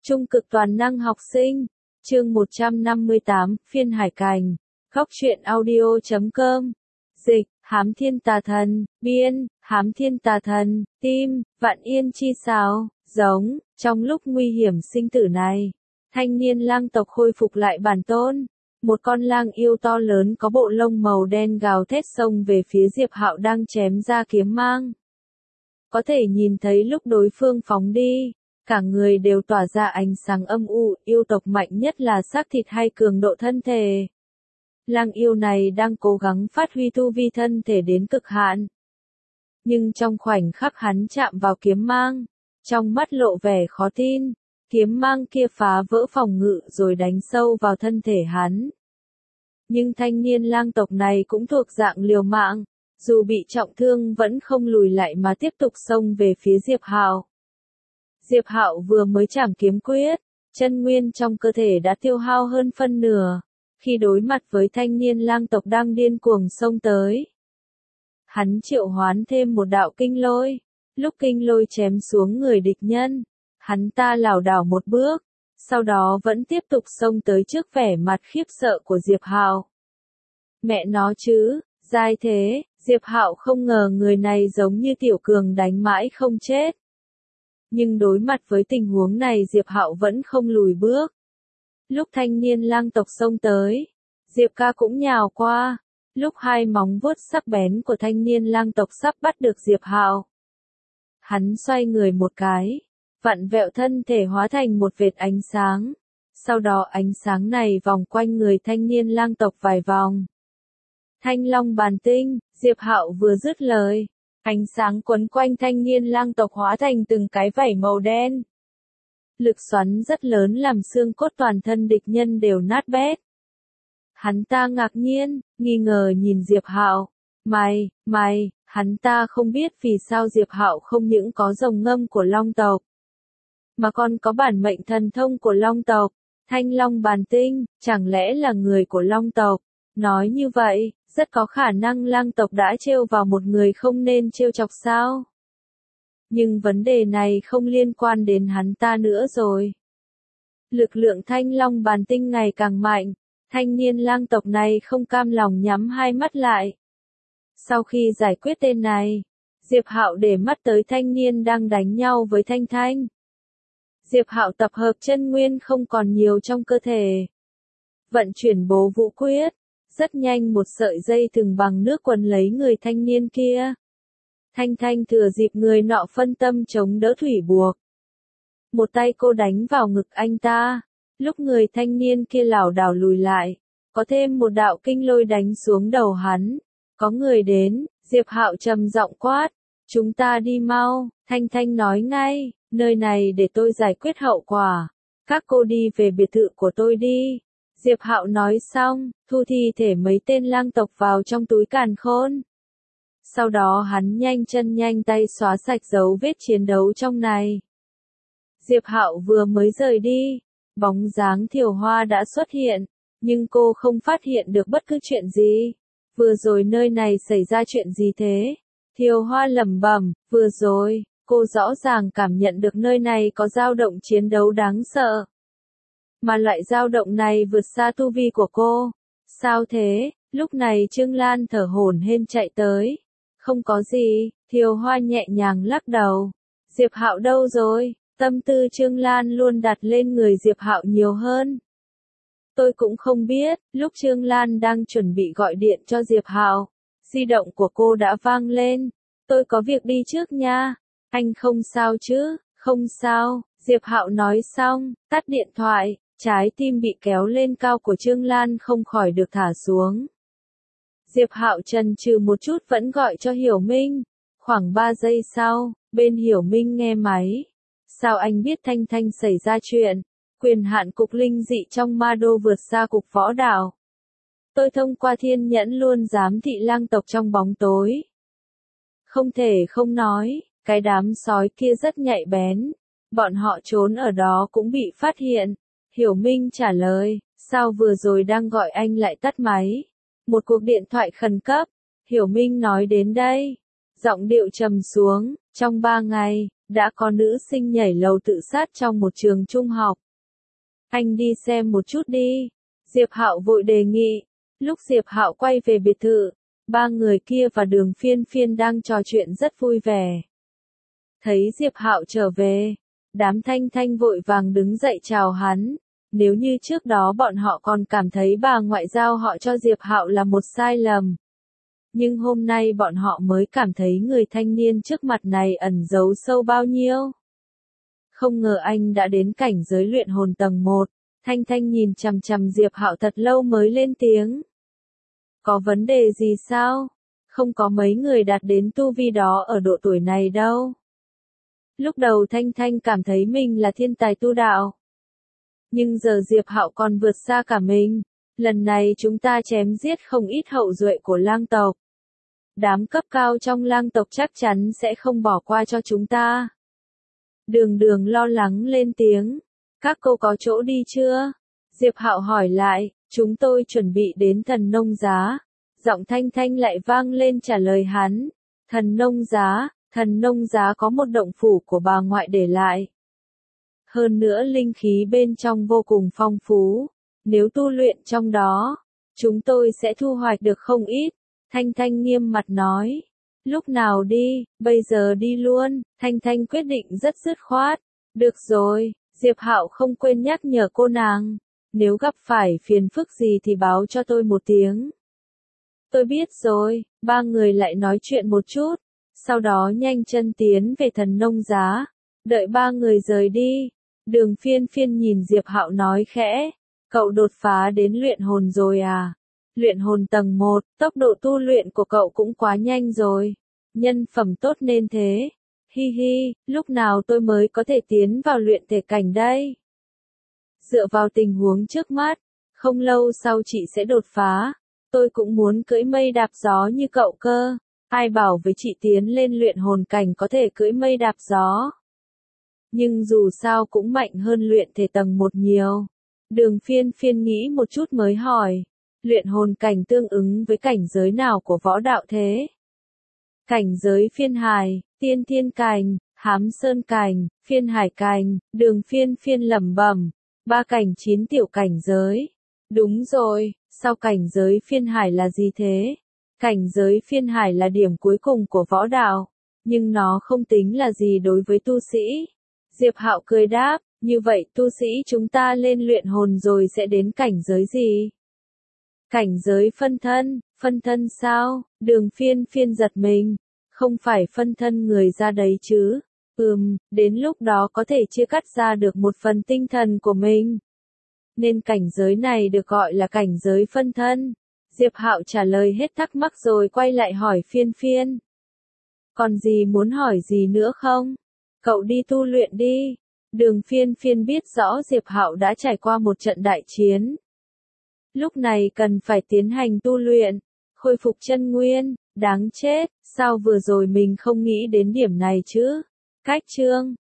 Trung cực toàn năng học sinh, chương 158, phiên hải cảnh, góc truyện audio.com, dịch, Hám Thiên Tà Thần, biên, Hám Thiên Tà Thần, tim, Vạn Yên chi sao, giống, trong lúc nguy hiểm sinh tử này, thanh niên lang tộc khôi phục lại bản tôn. Một con lang yêu to lớn có bộ lông màu đen gào thét xông về phía Diệp Hạo đang chém ra kiếm mang. Có thể nhìn thấy lúc đối phương phóng đi, cả người đều tỏa ra ánh sáng âm u, yêu tộc mạnh nhất là xác thịt hay cường độ thân thể. Lang yêu này đang cố gắng phát huy tu vi thân thể đến cực hạn. Nhưng trong khoảnh khắc hắn chạm vào kiếm mang, trong mắt lộ vẻ khó tin, kiếm mang kia phá vỡ phòng ngự rồi đánh sâu vào thân thể hắn. Nhưng thanh niên lang tộc này cũng thuộc dạng liều mạng, dù bị trọng thương vẫn không lùi lại mà tiếp tục xông về phía Diệp Hạo. Diệp Hạo vừa mới chảm kiếm quyết, chân nguyên trong cơ thể đã tiêu hao hơn phân nửa, khi đối mặt với thanh niên lang tộc đang điên cuồng xông tới. Hắn triệu hoán thêm một đạo kinh lôi, lúc kinh lôi chém xuống người địch nhân, hắn ta lảo đảo một bước, sau đó vẫn tiếp tục xông tới trước vẻ mặt khiếp sợ của Diệp Hạo. Mẹ nó chứ, dai thế, Diệp Hạo không ngờ người này giống như tiểu cường đánh mãi không chết. Nhưng đối mặt với tình huống này Diệp Hạo vẫn không lùi bước. Lúc thanh niên lang tộc xông tới, Diệp ca cũng nhào qua, lúc hai móng vuốt sắc bén của thanh niên lang tộc sắp bắt được Diệp Hạo. Hắn xoay người một cái, vặn vẹo thân thể hóa thành một vệt ánh sáng, sau đó ánh sáng này vòng quanh người thanh niên lang tộc vài vòng. Thanh long bàn tinh, Diệp Hạo vừa dứt lời, ánh sáng quấn quanh thanh niên lang tộc hóa thành từng cái vảy màu đen. Lực xoắn rất lớn làm xương cốt toàn thân địch nhân đều nát bét. Hắn ta ngạc nhiên, nghi ngờ nhìn Diệp Hạo, mày, hắn ta không biết vì sao Diệp Hạo không những có rồng ngâm của long tộc, mà còn có bản mệnh thần thông của long tộc, thanh long bàn tinh, chẳng lẽ là người của long tộc. Nói như vậy, rất có khả năng lang tộc đã trêu vào một người không nên trêu chọc sao? Nhưng vấn đề này không liên quan đến hắn ta nữa rồi. Lực lượng thanh long bàn tinh ngày càng mạnh, thanh niên lang tộc này không cam lòng nhắm hai mắt lại. Sau khi giải quyết tên này, Diệp Hạo để mắt tới thanh niên đang đánh nhau với Thanh Thanh. Diệp Hạo tập hợp chân nguyên không còn nhiều trong cơ thể. Vận chuyển bố vũ quyết. Rất nhanh một sợi dây thừng bằng nước quấn lấy người thanh niên kia. Thanh Thanh thừa dịp người nọ phân tâm chống đỡ thủy buộc. Một tay cô đánh vào ngực anh ta. Lúc người thanh niên kia lảo đảo lùi lại, có thêm một đạo kinh lôi đánh xuống đầu hắn. Có người đến, Diệp Hạo trầm giọng quát. Chúng ta đi mau, Thanh Thanh nói ngay, nơi này để tôi giải quyết hậu quả. Các cô đi về biệt thự của tôi đi. Diệp Hạo nói xong, thu thi thể mấy tên lang tộc vào trong túi càn khôn. Sau đó hắn nhanh chân nhanh tay xóa sạch dấu vết chiến đấu trong này. Diệp Hạo vừa mới rời đi, bóng dáng Thiều Hoa đã xuất hiện, nhưng cô không phát hiện được bất cứ chuyện gì. Vừa rồi nơi này xảy ra chuyện gì thế? Thiều Hoa lẩm bẩm, vừa rồi, cô rõ ràng cảm nhận được nơi này có dao động chiến đấu đáng sợ. Mà loại dao động này vượt xa tu vi của cô. Sao thế? Lúc này Trương Lan thở hổn hển chạy tới. Không có gì, Thiều Hoa nhẹ nhàng lắc đầu. Diệp Hạo đâu rồi? Tâm tư Trương Lan luôn đặt lên người Diệp Hạo nhiều hơn. Tôi cũng không biết, lúc Trương Lan đang chuẩn bị gọi điện cho Diệp Hạo, di động của cô đã vang lên. Tôi có việc đi trước nha. Anh không sao chứ? Không sao, Diệp Hạo nói xong, tắt điện thoại. Trái tim bị kéo lên cao của Trương Lan không khỏi được thả xuống. Diệp Hạo chần chừ một chút vẫn gọi cho Hiểu Minh. Khoảng 3 giây sau, bên Hiểu Minh nghe máy. Sao anh biết Thanh Thanh xảy ra chuyện? Quyền hạn cục linh dị trong ma đô vượt xa cục võ đạo. Tôi thông qua thiên nhẫn luôn giám thị lang tộc trong bóng tối. Không thể không nói, cái đám sói kia rất nhạy bén. Bọn họ trốn ở đó cũng bị phát hiện. Hiểu Minh trả lời, sao vừa rồi đang gọi anh lại tắt máy? Một cuộc điện thoại khẩn cấp. Hiểu Minh nói đến đây. Giọng điệu trầm xuống, trong 3 ngày, đã có nữ sinh nhảy lầu tự sát trong một trường trung học. Anh đi xem một chút đi. Diệp Hạo vội đề nghị. Lúc Diệp Hạo quay về biệt thự, ba người kia và Đường Phiên Phiên đang trò chuyện rất vui vẻ. Thấy Diệp Hạo trở về, đám Thanh Thanh vội vàng đứng dậy chào hắn. Nếu như trước đó bọn họ còn cảm thấy bà ngoại giao họ cho Diệp Hạo là một sai lầm. Nhưng hôm nay bọn họ mới cảm thấy người thanh niên trước mặt này ẩn giấu sâu bao nhiêu. Không ngờ anh đã đến cảnh giới luyện hồn tầng 1, Thanh Thanh nhìn chằm chằm Diệp Hạo thật lâu mới lên tiếng. Có vấn đề gì sao? Không có mấy người đạt đến tu vi đó ở độ tuổi này đâu. Lúc đầu Thanh Thanh cảm thấy mình là thiên tài tu đạo. Nhưng giờ Diệp Hạo còn vượt xa cả mình. Lần này chúng ta chém giết không ít hậu duệ của lang tộc. Đám cấp cao trong lang tộc chắc chắn sẽ không bỏ qua cho chúng ta. Đường Đường lo lắng lên tiếng. Các cô có chỗ đi chưa? Diệp Hạo hỏi lại, chúng tôi chuẩn bị đến Thần Nông Giá. Giọng Thanh Thanh lại vang lên trả lời hắn. Thần Nông Giá có một động phủ của bà ngoại để lại. Hơn nữa linh khí bên trong vô cùng phong phú. Nếu tu luyện trong đó, chúng tôi sẽ thu hoạch được không ít. Thanh Thanh nghiêm mặt nói. Lúc nào đi, bây giờ đi luôn. Thanh Thanh quyết định rất dứt khoát. Được rồi, Diệp Hạo không quên nhắc nhở cô nàng. Nếu gặp phải phiền phức gì thì báo cho tôi một tiếng. Tôi biết rồi, ba người lại nói chuyện một chút. Sau đó nhanh chân tiến về Thần Nông Giá. Đợi ba người rời đi. Đường Phiên Phiên nhìn Diệp Hạo nói khẽ. Cậu đột phá đến luyện hồn rồi à? Luyện hồn tầng 1, tốc độ tu luyện của cậu cũng quá nhanh rồi. Nhân phẩm tốt nên thế. Hi hi, lúc nào tôi mới có thể tiến vào luyện thể cảnh đây? Dựa vào tình huống trước mắt, không lâu sau chị sẽ đột phá. Tôi cũng muốn cưỡi mây đạp gió như cậu cơ. Ai bảo với chị tiến lên luyện hồn cảnh có thể cưỡi mây đạp gió. Nhưng dù sao cũng mạnh hơn luyện thể tầng 1 nhiều. Đường Phiên Phiên nghĩ một chút mới hỏi. Luyện hồn cảnh tương ứng với cảnh giới nào của võ đạo thế? Cảnh giới phiên hải, tiên thiên cảnh, hám sơn cảnh, phiên hải cảnh, Đường Phiên Phiên lẩm bẩm. 3 cảnh 9 tiểu cảnh giới. Đúng rồi, sao cảnh giới phiên hải là gì thế? Cảnh giới phiên hải là điểm cuối cùng của võ đạo, nhưng nó không tính là gì đối với tu sĩ. Diệp Hạo cười đáp, như vậy tu sĩ chúng ta lên luyện hồn rồi sẽ đến cảnh giới gì? Cảnh giới phân thân sao? Đường Phiên Phiên giật mình, không phải phân thân người ra đấy chứ? Đến lúc đó có thể chia cắt ra được một phần tinh thần của mình. Nên cảnh giới này được gọi là cảnh giới phân thân. Diệp Hạo trả lời hết thắc mắc rồi quay lại hỏi Phiên Phiên. Còn gì muốn hỏi gì nữa không? Cậu đi tu luyện đi. Đường Phiên Phiên biết rõ Diệp Hạo đã trải qua một trận đại chiến. Lúc này cần phải tiến hành tu luyện, khôi phục chân nguyên, đáng chết, sao vừa rồi mình không nghĩ đến điểm này chứ? Cách chương